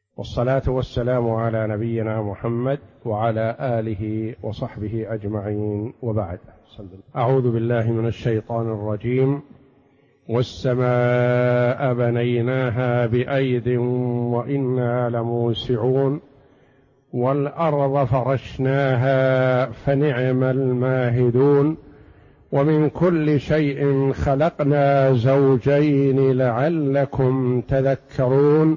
والصلاة والسلام على نبينا محمد وعلى آله وصحبه أجمعين، وبعد. أعوذ بالله من الشيطان الرجيم. والسماء بنيناها بأيد وإنا لموسعون والأرض فرشناها فنعم الماهدون ومن كل شيء خلقنا زوجين لعلكم تذكرون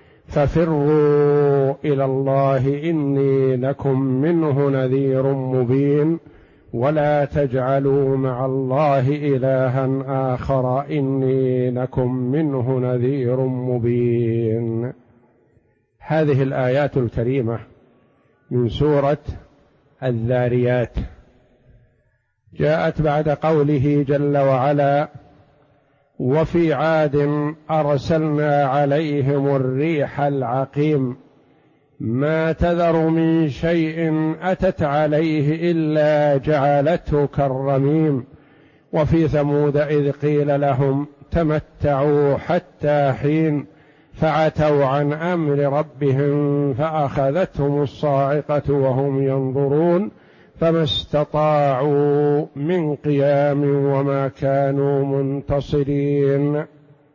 ففروا إلى الله إني لكم منه نذير مبين ولا تجعلوا مع الله إلها آخر إني لكم منه نذير مبين. هذه الآيات الكريمة من سورة الذاريات جاءت بعد قوله جل وعلا: وفي عاد أرسلنا عليهم الريح العقيم ما تذر من شيء أتت عليه إلا جعلته كالرميم وفي ثمود إذ قيل لهم تمتعوا حتى حين فعتوا عن أمر ربهم فأخذتهم الصاعقة وهم ينظرون فما استطاعوا من قيام وما كانوا منتصرين.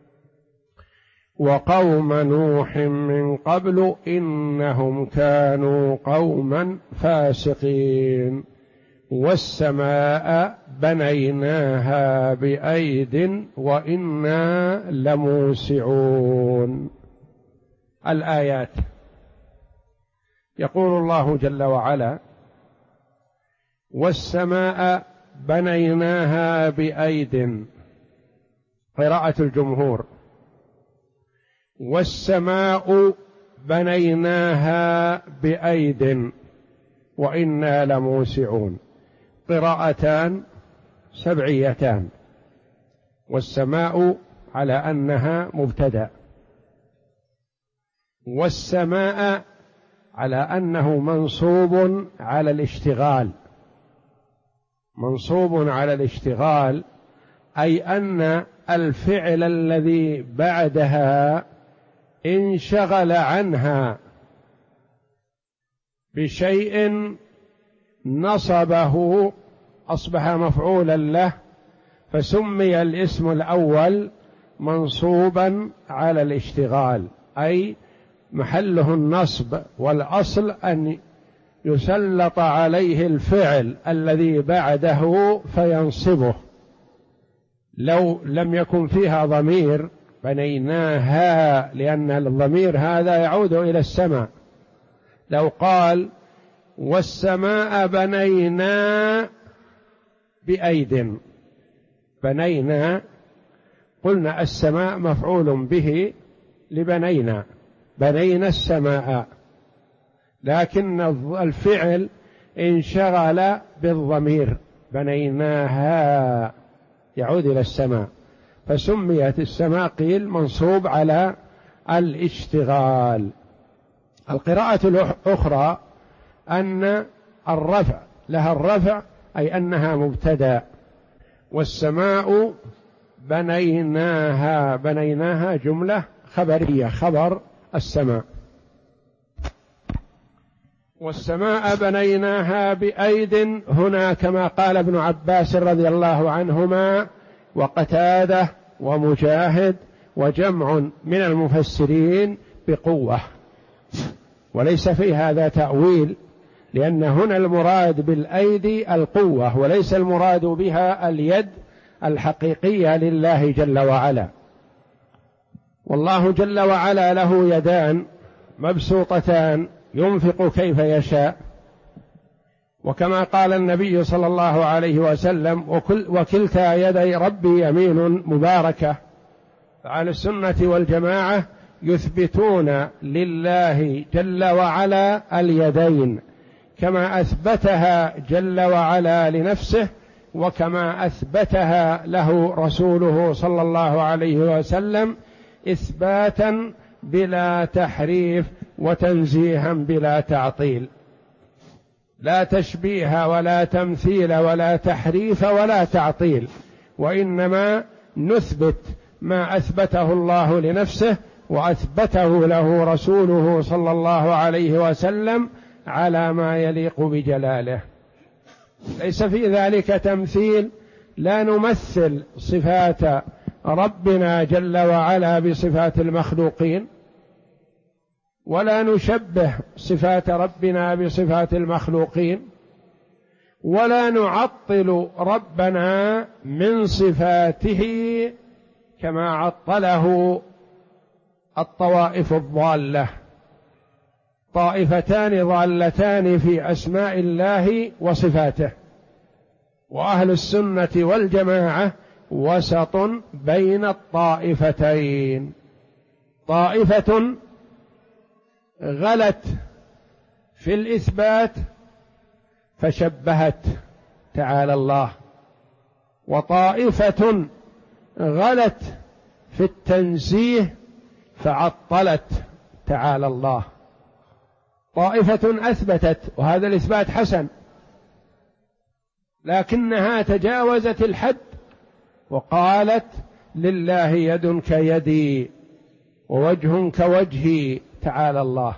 وقوم نوح من قبل إنهم كانوا قوما فاسقين. والسماء بنيناها بأيد وإنا لموسعون. الآيات. يقول الله جل وعلا: والسماء بنيناها بأيد، قراءة الجمهور. والسماء بنيناها بأيد وإنا لموسعون، قراءتان سبعيتان. والسماء على أنها مبتدأ، والسماء على أنه منصوب على الاشتغال، منصوب على الاشتغال، أي أن الفعل الذي بعدها انشغل عنها بشيء نصبه أصبح مفعولا له، فسمي الاسم الأول منصوبا على الاشتغال، أي محله النصب، والأصل أن يسلط عليه الفعل الذي بعده فينصبه. لو لم يكن فيها ضمير بنيناها، لأن الضمير هذا يعود إلى السماء. لو قال والسماء بنينا بأيد، بنينا، قلنا السماء مفعول به لبنينا، بنينا السماء، لكن الفعل انشغل بالضمير بنيناها يعود إلى السماء، فسميت السماء قيل منصوب على الاشتغال. القراءة الأخرى أن الرفع لها الرفع، أي أنها مبتدأ. والسماء بنيناها، بنيناها جملة خبرية، خبر السماء. والسماء بنيناها بأيد، هنا كما قال ابن عباس رضي الله عنهما وقتادة ومجاهد وجمع من المفسرين بقوة، وليس في هذا تأويل، لأن هنا المراد بالأيدي القوة، وليس المراد بها اليد الحقيقية لله جل وعلا. والله جل وعلا له يدان مبسوطتان ينفق كيف يشاء، وكما قال النبي صلى الله عليه وسلم: وكلتا يدي ربي يمين مباركة. فعلى السنة والجماعة يثبتون لله جل وعلا اليدين كما أثبتها جل وعلا لنفسه، وكما أثبتها له رسوله صلى الله عليه وسلم، إثباتا بلا تحريف وتنزيها بلا تعطيل، لا تشبيه ولا تمثيل ولا تحريف ولا تعطيل، وإنما نثبت ما أثبته الله لنفسه وأثبته له رسوله صلى الله عليه وسلم على ما يليق بجلاله. ليس في ذلك تمثيل، لا نمثل صفات ربنا جل وعلا بصفات المخلوقين، ولا نشبه صفات ربنا بصفات المخلوقين، ولا نعطل ربنا من صفاته كما عطله الطوائف الضالة. طائفتان ضالتان في أسماء الله وصفاته، وأهل السنة والجماعة وسط بين الطائفتين. طائفة غلت في الإثبات فشبهت تعالى الله، وطائفة غلت في التنزيه فعطلت تعالى الله. طائفة أثبتت، وهذا الإثبات حسن، لكنها تجاوزت الحد وقالت لله يد كيدي ووجه كوجهي تعالى الله.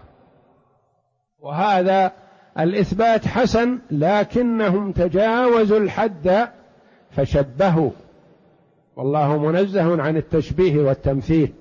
وهذا الإثبات حسن، لكنهم تجاوزوا الحد فشبهوا، والله منزه عن التشبيه والتمثيل.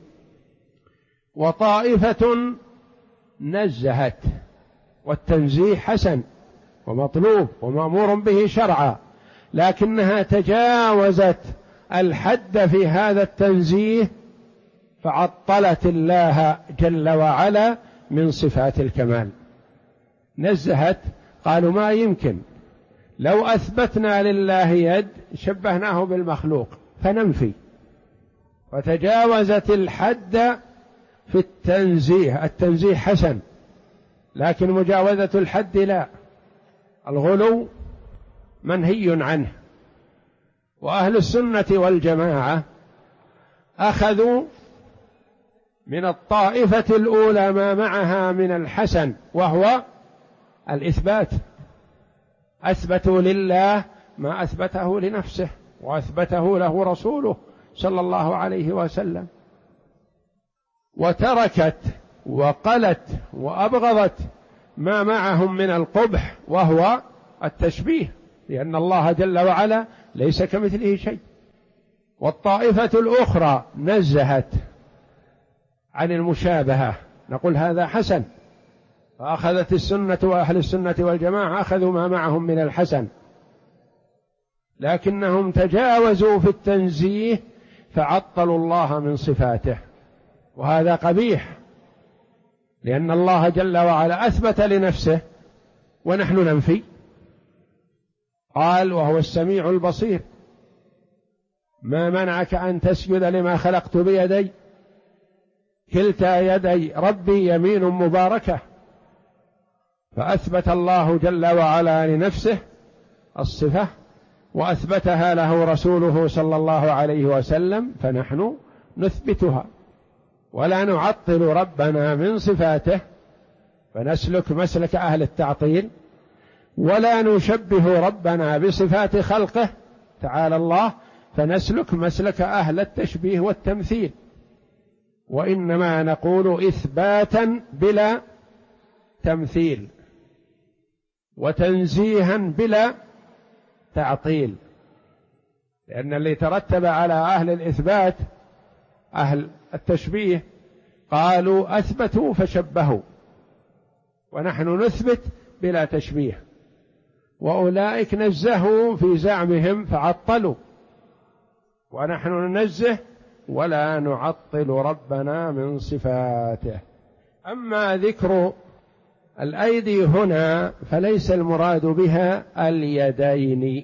وطائفة نزهت، والتنزيه حسن ومطلوب ومأمور به شرعا، لكنها تجاوزت الحد في هذا التنزيه فعطلت الله جل وعلا من صفات الكمال. نزهت، قالوا ما يمكن، لو أثبتنا لله يد شبهناه بالمخلوق فننفي، وتجاوزت الحد في التنزيه. التنزيه حسن، لكن مجاوزة الحد لا، الغلو منهي عنه. وأهل السنة والجماعة أخذوا من الطائفة الأولى ما معها من الحسن، وهو الإثبات. أثبتوا لله ما أثبته لنفسه وأثبته له رسوله صلى الله عليه وسلم، وتركت وقلت وأبغضت ما معهم من القبح وهو التشبيه، لأن الله جل وعلا ليس كمثله شيء. والطائفة الأخرى نزهت عن المشابهة، نقول هذا حسن، فأخذت السنة وأهل السنة والجماعة أخذوا ما معهم من الحسن، لكنهم تجاوزوا في التنزيه فعطلوا الله من صفاته، وهذا قبيح، لأن الله جل وعلا أثبت لنفسه ونحن ننفي. قال وهو السميع البصير: ما منعك أن تسجد لما خلقت بيدي، كلتا يدي ربي يمين مباركة. فأثبت الله جل وعلا لنفسه الصفة وأثبتها له رسوله صلى الله عليه وسلم، فنحن نثبتها ولا نعطل ربنا من صفاته فنسلك مسلك أهل التعطيل، ولا نشبه ربنا بصفات خلقه تعالى الله فنسلك مسلك أهل التشبيه والتمثيل، وإنما نقول إثباتا بلا تمثيل وتنزيها بلا تعطيل، لأن اللي ترتب على أهل الإثبات أهل التشبيه قالوا أثبتوا فشبهوا، ونحن نثبت بلا تشبيه، وأولئك نزهوا في زعمهم فعطلوا، ونحن ننزه ولا نعطل ربنا من صفاته. أما ذكر الأيدي هنا فليس المراد بها اليدين،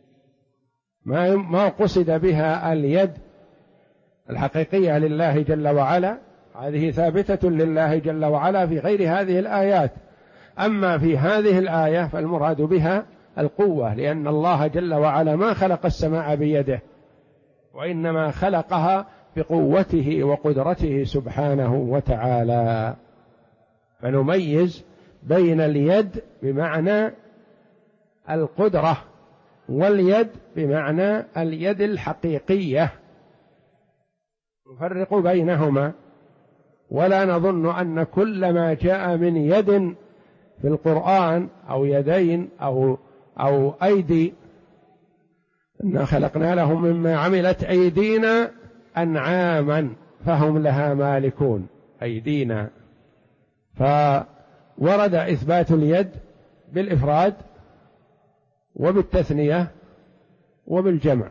ما قصد بها اليد الحقيقية لله جل وعلا، هذه ثابتة لله جل وعلا في غير هذه الآيات. أما في هذه الآية فالمراد بها القوة، لأن الله جل وعلا ما خلق السماء بيده، وإنما خلقها بقوته وقدرته سبحانه وتعالى. فنميز بين اليد بمعنى القدرة واليد بمعنى اليد الحقيقية، نفرق بينهما. ولا نظن أن كل ما جاء من يد في القرآن أو يدين أو أيدي إنا خلقنا لهم مما عملت أيدينا أنعاما فهم لها مالكون. أيدينا، فورد إثبات اليد بالإفراد وبالتثنية وبالجمع،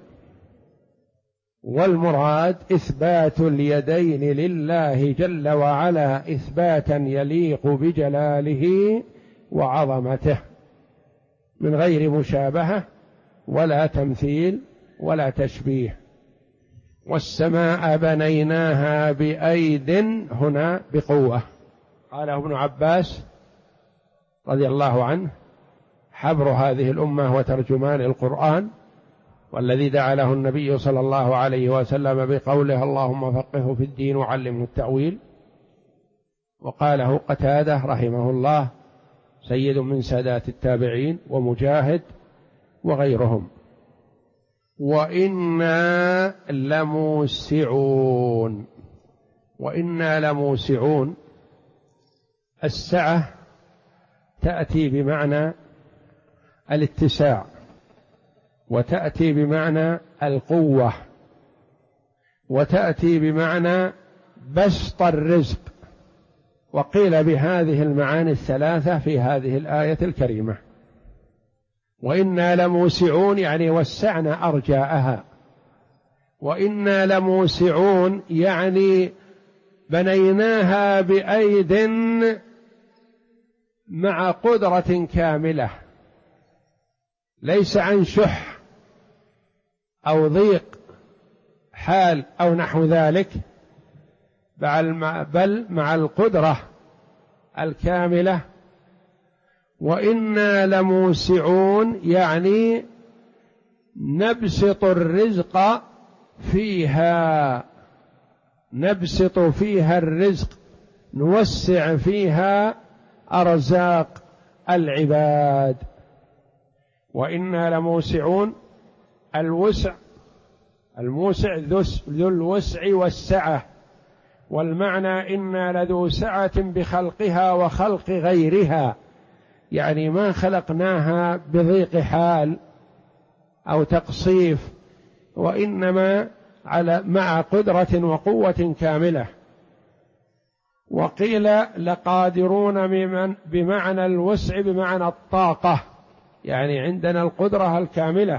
والمراد إثبات اليدين لله جل وعلا إثباتا يليق بجلاله وعظمته من غير مشابهة ولا تمثيل ولا تشبيه. والسماء بنيناها بأيد هنا بقوة، قاله ابن عباس رضي الله عنه حبر هذه الأمة وترجمان القرآن، والذي دعا له النبي صلى الله عليه وسلم بقوله اللهم فقهه في الدين وعلمه التأويل. وقاله قتادة رحمه الله سيد من سادات التابعين ومجاهد وغيرهم. وإنا لموسعون. وإنا لموسعون، السعة تأتي بمعنى الاتساع، وتأتي بمعنى القوة، وتأتي بمعنى بسط الرزق، وقيل بهذه المعاني الثلاثة في هذه الآية الكريمة. وإنا لموسعون يعني وسعنا أرجاءها، وإنا لموسعون يعني بنيناها بأيد مع قدرة كاملة، ليس عن شح أو ضيق حال أو نحو ذلك، بل مع القدرة الكاملة. وإنا لموسعون يعني نبسط الرزق فيها، نبسط فيها الرزق، نوسع فيها أرزاق العباد. وإنا لموسعون، الوسع، الموسع ذو الوسع والسعة، والمعنى إنا لذو سعة بخلقها وخلق غيرها، يعني ما خلقناها بضيق حال أو تقصيف، وإنما مع قدرة وقوة كاملة. وقيل لقادرون بمعنى الوسع بمعنى الطاقة، يعني عندنا القدرة الكاملة.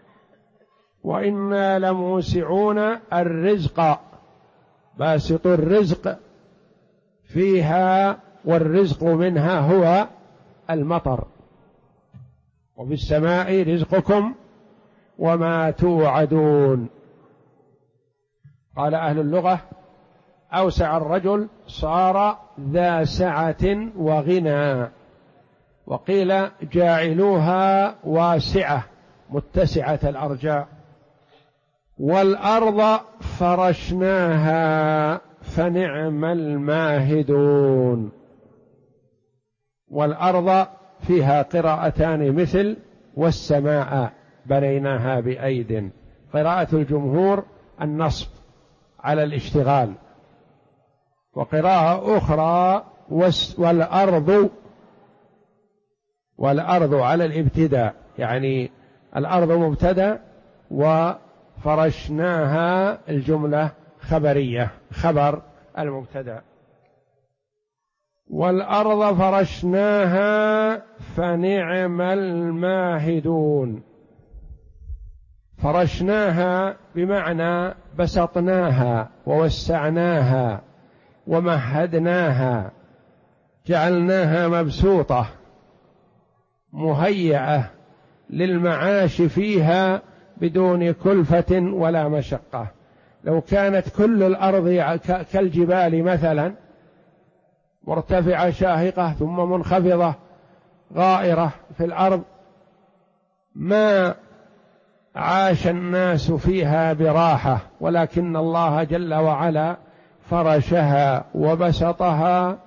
وإنا لموسعون الرزق، باسط الرزق فيها، والرزق منها هو المطر. وفي السماء رزقكم وما توعدون. قال أهل اللغة أوسع الرجل صار ذا سعة وغنى. وقيل جاعلوها واسعة متسعة الأرجاء. والأرض فرشناها فنعم الماهدون. والأرض فيها قراءتان مثل والسماء بنيناها بأيد. قراءة الجمهور النصب على الاشتغال، وقراءة أخرى والأرض على الابتداء، يعني الأرض مبتدأ وفرشناها الجملة خبرية، خبر المبتدأ. والأرض فرشناها فنعم الماهدون. فرشناها بمعنى بسطناها ووسعناها ومهدناها، جعلناها مبسوطة مهيئة للمعاش فيها بدون كلفة ولا مشقة. لو كانت كل الأرض كالجبال مثلا، مرتفعة شاهقة ثم منخفضة غائرة في الأرض، ما عاش الناس فيها براحة، ولكن الله جل وعلا فرشها وبسطها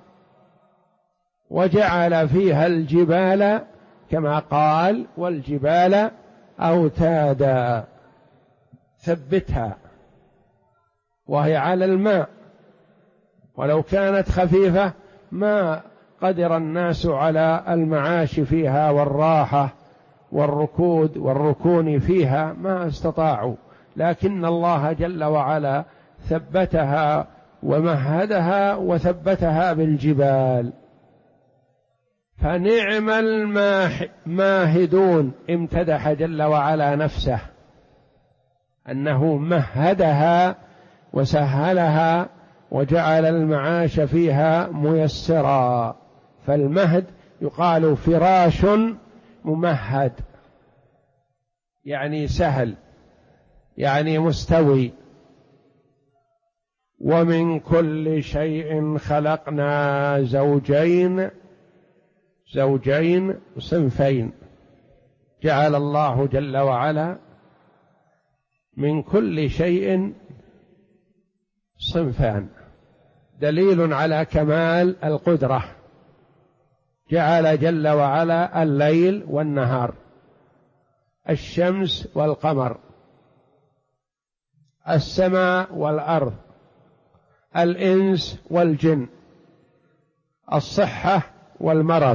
وجعل فيها الجبال كما قال والجبال أوتادا، ثبتها وهي على الماء ولو كانت خفيفة ما قدر الناس على المعاش فيها والراحة والركود والركون فيها، ما استطاعوا، لكن الله جل وعلا ثبتها ومهدها وثبتها بالجبال. فنعم الماهدون، امتدح جل وعلا نفسه أنه مهدها وسهلها وجعل المعاش فيها ميسرا. فالمهد يقال فراش ممهد، يعني سهل، يعني مستوي. ومن كل شيء خلقنا زوجين، زوجين صنفين، جعل الله جل وعلا من كل شيء صنفان، دليل على كمال القدرة. جعل جل وعلا الليل والنهار، الشمس والقمر، السماء والأرض، الإنس والجن، الصحة والمرض،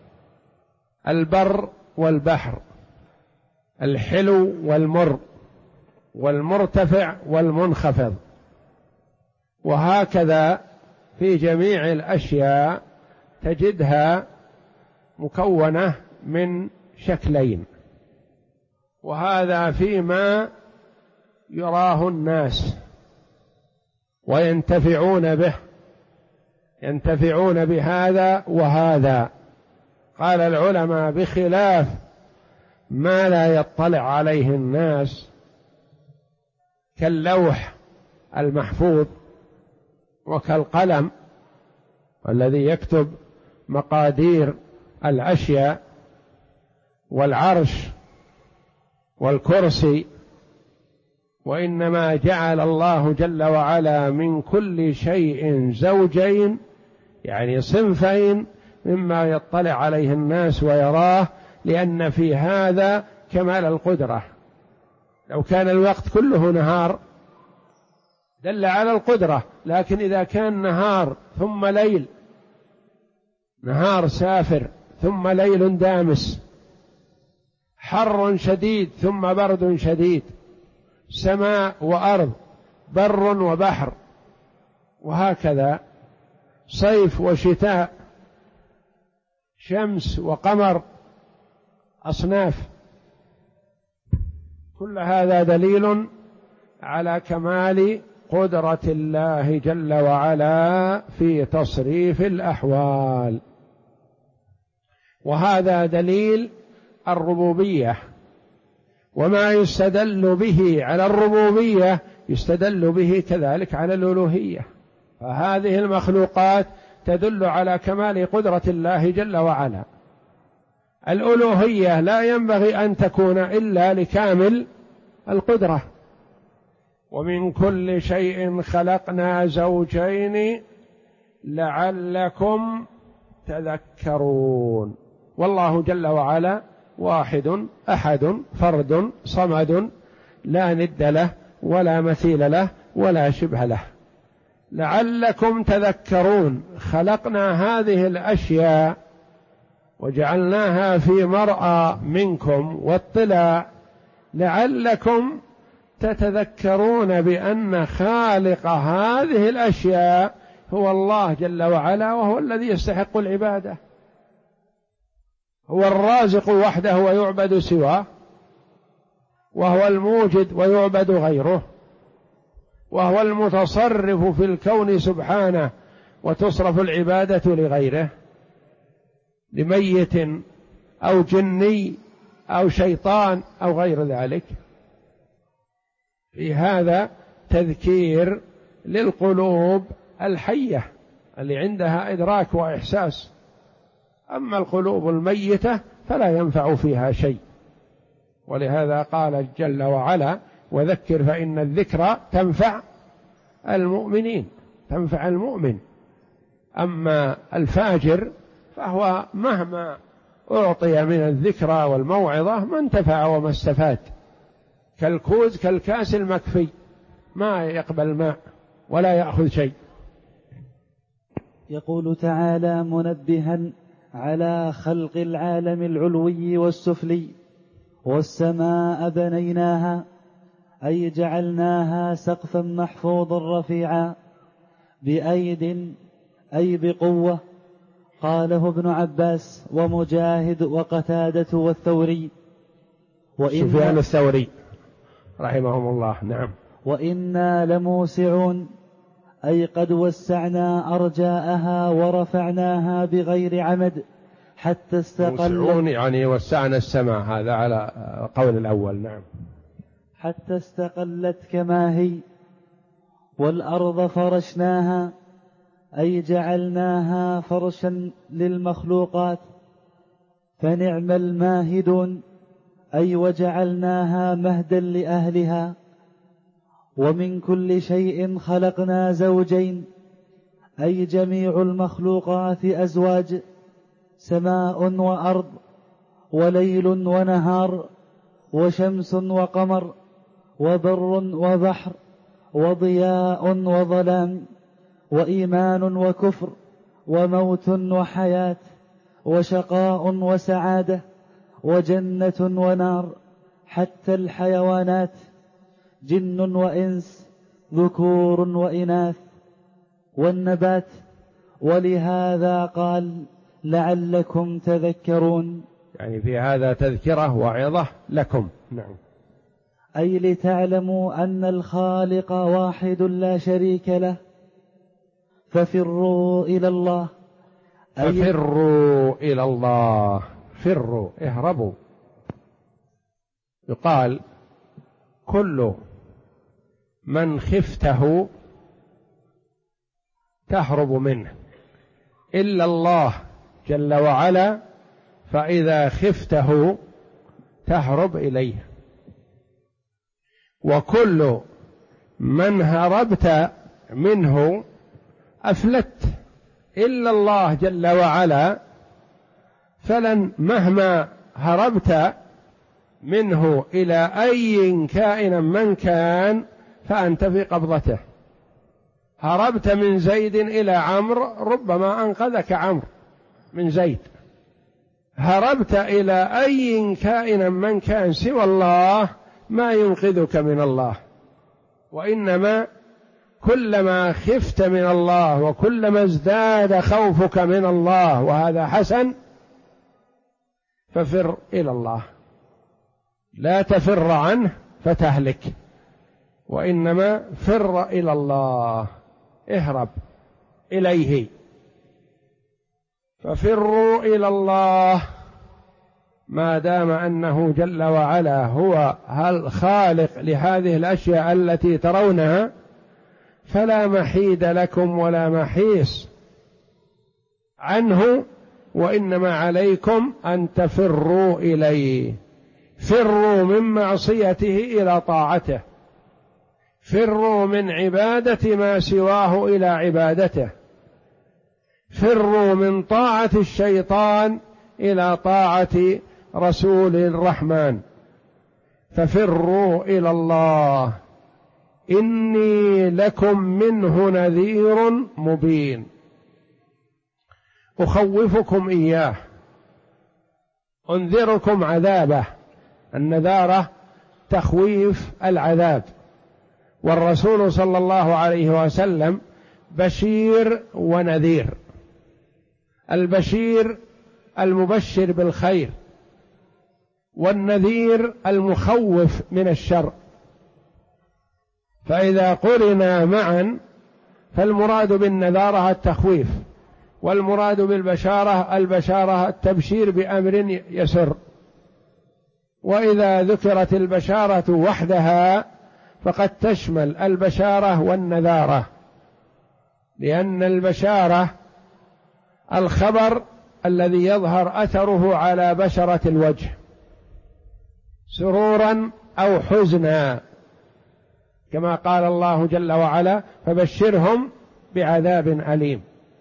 البر والبحر، الحلو والمر، والمرتفع والمنخفض. وهكذا في جميع الأشياء تجدها مكونة من شكلين، وهذا فيما يراه الناس وينتفعون به، ينتفعون بهذا وهذا. قال العلماء بخلاف ما لا يطلع عليه الناس كاللوح المحفوظ وكالقلم الذي يكتب مقادير الأشياء، والعرش والكرسي. وإنما جعل الله جل وعلا من كل شيء زوجين، يعني صنفين مما يطلع عليه الناس ويراه، لأن في هذا كمال القدرة. لو كان الوقت كله نهار دل على القدرة، لكن إذا كان نهار ثم ليل، نهار سافر ثم ليل دامس، حر شديد ثم برد شديد، سماء وأرض، بر وبحر، وهكذا صيف وشتاء، شمس وقمر، أصناف، كل هذا دليل على كمال قدرة الله جل وعلا في تصريف الأحوال. وهذا دليل الربوبية، وما يستدل به على الربوبية يستدل به كذلك على الألوهية. فهذه المخلوقات تدل على كمال قدرة الله جل وعلا. الألوهية لا ينبغي أن تكون إلا لكامل القدرة. ومن كل شيء خلقنا زوجين لعلكم تذكرون. والله جل وعلا واحد أحد فرد صمد، لا ند له ولا مثيل له ولا شبه له. لعلكم تذكرون، خلقنا هذه الأشياء وجعلناها في مرأى منكم واطلاع لعلكم تتذكرون بأن خالق هذه الأشياء هو الله جل وعلا، وهو الذي يستحق العبادة، هو الرازق وحده ويعبد سواه، وهو الموجد ويعبد غيره، وهو المتصرف في الكون سبحانه وتصرف العبادة لغيره، لميت أو جني أو شيطان أو غير ذلك. في هذا تذكير للقلوب الحية اللي عندها إدراك وإحساس. أما القلوب الميتة فلا ينفع فيها شيء. ولهذا قال جل وعلا: وذكر فإن الذكرى تنفع المؤمنين، تنفع المؤمن. أما الفاجر فهو مهما أعطي من الذكرى والموعظة ما انتفع وما استفاد، كالكوز كالكاس المكفي، ما يقبل ماء ولا يأخذ شيء. يقول تعالى منبها على خلق العالم العلوي والسفلي: والسماء بنيناها، أي جعلناها سقفا محفوظا رفيعا، بأيد أي بقوة. قاله ابن عباس ومجاهد وقتادة والثوري. سفيان الثوري رحمهم الله. نعم. وإنا لموسعون، أي قد وسعنا أرجاءها ورفعناها بغير عمد حتى استقلت. موسعون يعني وسعنا السماء، هذا على قول الأول. نعم. حتى استقلت كما هي. والأرض فرشناها، أي جعلناها فرشا للمخلوقات، فنعم الماهدون، أي وجعلناها مهدا لأهلها. ومن كل شيء خلقنا زوجين، أي جميع المخلوقات أزواج، سماء وأرض، وليل ونهار، وشمس وقمر، وبر وبحر، وضياء وظلام، وإيمان وكفر، وموت وحياة، وشقاء وسعادة، وجنة ونار، حتى الحيوانات، جن وإنس، ذكور وإناث، والنبات. ولهذا قال: لعلكم تذكرون، يعني في هذا تذكرة وعظة لكم. نعم. أي لتعلموا أن الخالق واحد لا شريك له، ففروا إلى الله. ففروا إلى الله، فروا، اهربوا. يقال: كل من خفته تهرب منه إلا الله جل وعلا، فإذا خفته تهرب إليه. وكل من هربت منه أفلت إلا الله جل وعلا، فلن مهما هربت منه إلى أي كائن من كان فأنت في قبضته. هربت من زيد إلى عمرو، ربما أنقذك عمرو من زيد. هربت إلى أي كائن من كان سوى الله ما ينقذك من الله. وإنما كلما خفت من الله وكلما ازداد خوفك من الله، وهذا حسن، ففر إلى الله، لا تفر عنه فتهلك، وإنما فر إلى الله، اهرب إليه. ففروا إلى الله ما دام أنه جل وعلا هو الخالق لهذه الأشياء التي ترونها، فلا محيد لكم ولا محيص عنه، وإنما عليكم أن تفروا إليه. فروا من معصيته إلى طاعته، فروا من عبادة ما سواه إلى عبادته، فروا من طاعة الشيطان إلى طاعة رسول الرحمن. ففروا إلى الله إني لكم منه نذير مبين. أخوفكم إياه، أنذركم عذابه. النذارة تخويف العذاب، والرسول صلى الله عليه وسلم بشير ونذير. البشير المبشر بالخير، والنذير المخوف من الشر. فإذا قرنا معا فالمراد بالنذارة التخويف، والمراد بالبشارة البشارة التبشير بأمر يسر. وإذا ذكرت البشارة وحدها فقد تشمل البشارة والنذارة، لأن البشارة الخبر الذي يظهر أثره على بشرة الوجه سرورا أو حزنا، كما قال الله جل وعلا: فبشرهم بعذاب أليم.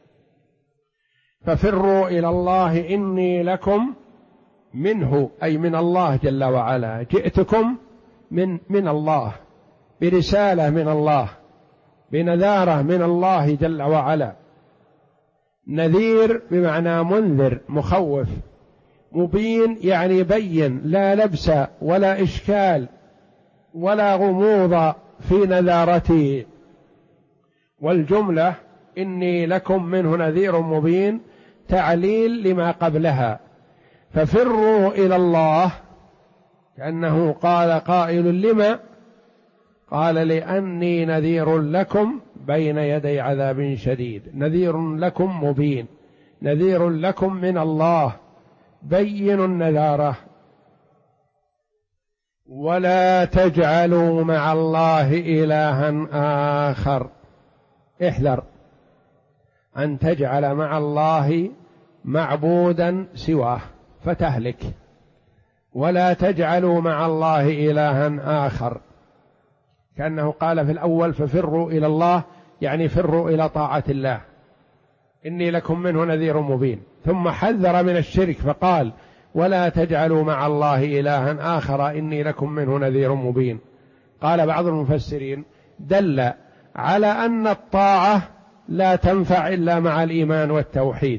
ففروا إلى الله إني لكم منه، أي من الله جل وعلا، جئتكم من الله، برسالة من الله، بنذارة من الله جل وعلا. نذير بمعنى منذر مخوف، مبين يعني بين، لا لبس ولا إشكال ولا غموض في نذارته. والجملة إني لكم منه نذير مبين تعليل لما قبلها، ففروا إلى الله، كأنه قال قائل لما؟ قال لأني نذير لكم بين يدي عذاب شديد، نذير لكم مبين، نذير لكم من الله بين النذارة. ولا تجعلوا مع الله إلها آخر، احذر أن تجعل مع الله معبودا سواه فتهلك. ولا تجعلوا مع الله إلها آخر، كأنه قال في الأول ففروا إلى الله، يعني فروا إلى طاعة الله، إني لكم منه نذير مبين، ثم حذر من الشرك فقال ولا تجعلوا مع الله إلها آخر إني لكم منه نذير مبين. قال بعض المفسرين دل على أن الطاعة لا تنفع إلا مع الإيمان والتوحيد،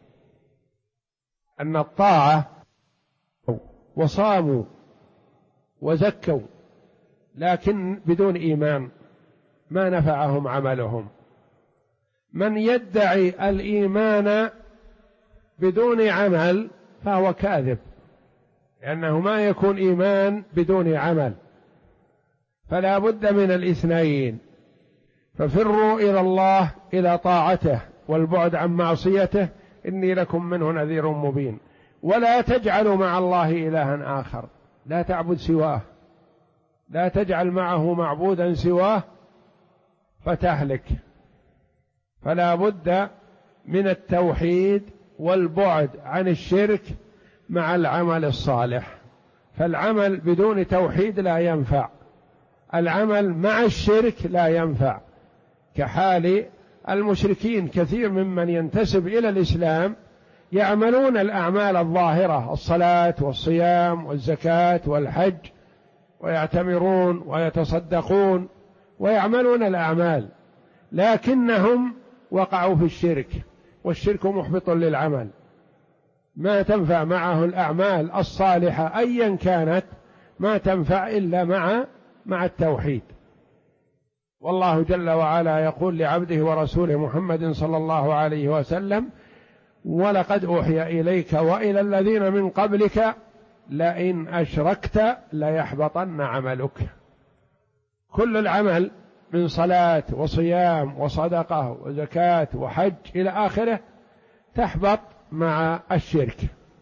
أن الطاعة وصاموا وزكوا لكن بدون إيمان ما نفعهم عملهم. من يدعي الإيمان بدون عمل فهو كاذب، لأنه ما يكون إيمان بدون عمل، فلا بد من الاثنين. ففروا إلى الله إلى طاعته والبعد عن معصيته، إني لكم منه نذير مبين. ولا تجعلوا مع الله إلها آخر، لا تعبد سواه، لا تجعل معه معبودا سواه فتهلك. فلا بد من التوحيد والبعد عن الشرك مع العمل الصالح، فالعمل بدون توحيد لا ينفع، العمل مع الشرك لا ينفع، كحال المشركين. كثير ممن ينتسب إلى الإسلام يعملون الأعمال الظاهرة، الصلاة والصيام والزكاة والحج، ويعتمرون ويتصدقون ويعملون الأعمال، لكنهم وقعوا في الشرك، والشرك محبط للعمل، ما تنفع معه الأعمال الصالحة أيا كانت، ما تنفع إلا مع التوحيد. والله جل وعلا يقول لعبده ورسوله محمد صلى الله عليه وسلم ولقد أوحي إليك وإلى الذين من قبلك لئن أشركت ليحبطن عملك. كل العمل من صلاة وصيام وصدقة وزكاة وحج إلى آخره تحبط مع الشرك،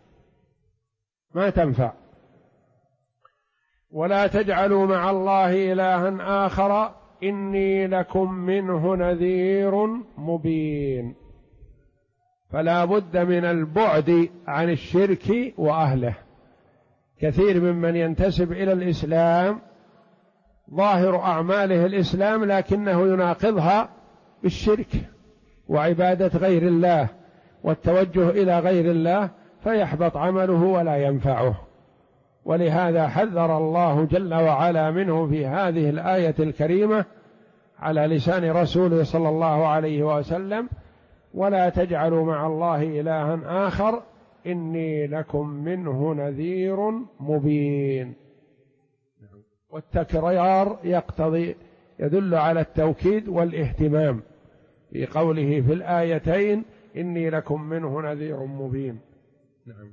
ما تنفع. ولا تجعلوا مع الله إلها آخر إني لكم منه نذير مبين. فلا بد من البعد عن الشرك وأهله. كثير ممن ينتسب إلى الإسلام ظاهر أعماله الإسلام، لكنه يناقضها بالشرك وعبادة غير الله والتوجه إلى غير الله، فيحبط عمله ولا ينفعه. ولهذا حذر الله جل وعلا منه في هذه الآية الكريمة على لسان رسوله صلى الله عليه وسلم: ولا تجعلوا مع الله إلها آخر إني لكم منه نذير مبين. والتكرار يدل على التوكيد والاهتمام في قوله في الآيتين إني لكم منه نذير مبين. نعم.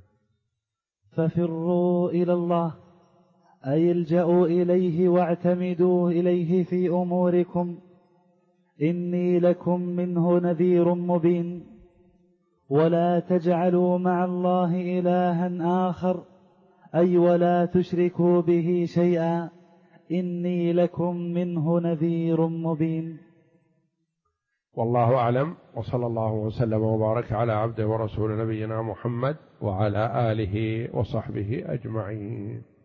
ففروا إلى الله أي الجأوا إليه واعتمدوا إليه في أموركم، إني لكم منه نذير مبين. ولا تجعلوا مع الله إلها آخر أي ولا تشركوا به شيئا، إني لكم منه نذير مبين. والله أعلم، وصلى الله وسلم وبارك على عبده ورسول نبينا محمد وعلى آله وصحبه أجمعين.